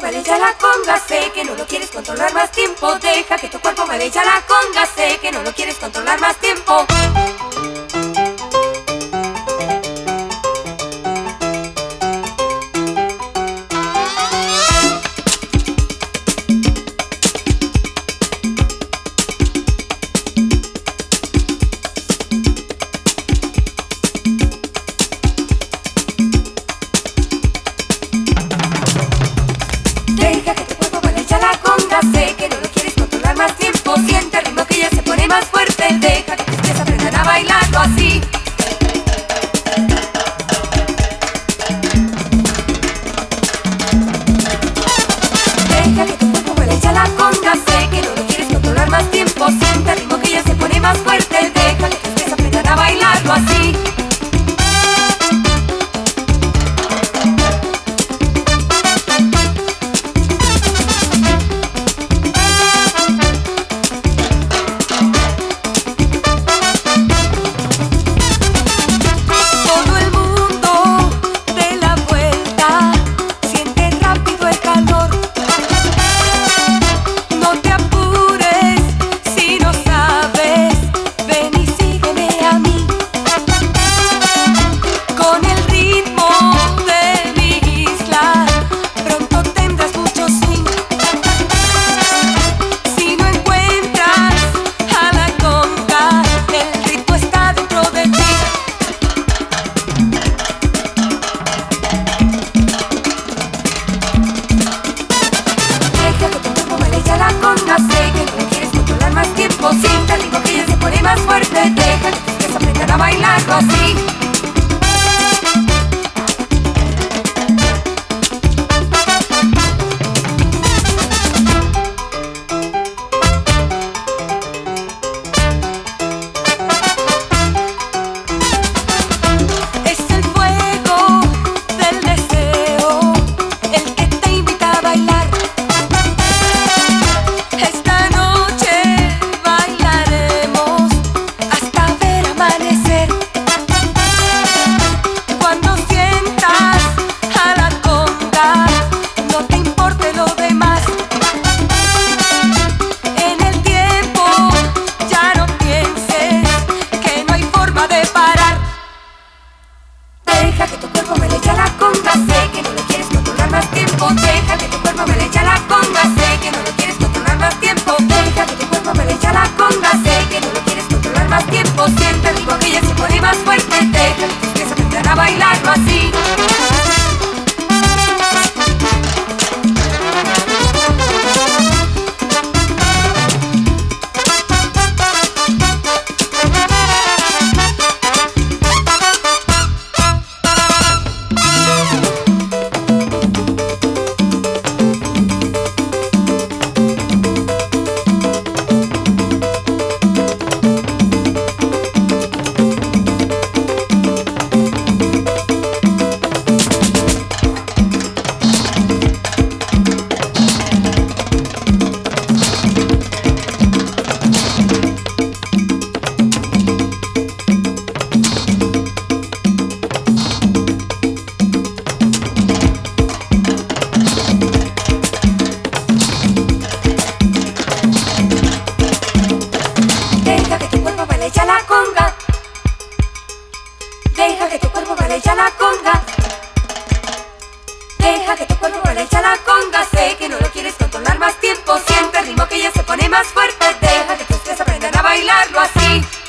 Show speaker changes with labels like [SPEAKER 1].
[SPEAKER 1] baile ya la conga. Sé que no lo quieres controlar más tiempo. Deja que tu cuerpo baile ya la conga. Sé que no lo quieres controlar más tiempo. Sé que no lo quieres controlar más tiempo. Siente el ritmo que ya se pone más fuerte. Deja que tus pies aprendan a bailarlo así. Deja que tu cuerpo baile ya la conga. Sé que no lo quieres controlar más tiempo. Siente el ritmo que ya se pone más fuerte. Deja que tus pies aprendan a bailarlo así. Sé que no quieres controlar más tiempo. Siente el ritmo que ya se pone más fuerte. Deja que tus pies aprendan a bailarlo así. Es el fuego del deseo el que te invita a bailar. Esta noche bailaremos hasta ver amanecer. Cuando sientas a la conga, no te importe lo demás. En el tiempo ya no pienses que no hay forma de parar. Deja que tu cuerpo baile ya la conga. Sé que no lo quieres controlar más tiempo. Deja que tu cuerpo baile ya la conga. Sé que no lo quieres controlar más tiempo. Deja que tu cuerpo baile ya la conga. Sé que no lo quieres controlar más tiempo. Siente el ritmo que ya se pone más fuerte. Deja que tus pies aprendan a bailarlo así. Deja que tu cuerpo baile ya la conga. Deja que tu cuerpo baile ya la conga. Deja que tu cuerpo baile ya la conga. Sé que no lo quieres controlar más tiempo. Siente el ritmo que ya se pone más fuerte. Deja que tus pies aprendan a bailarlo así.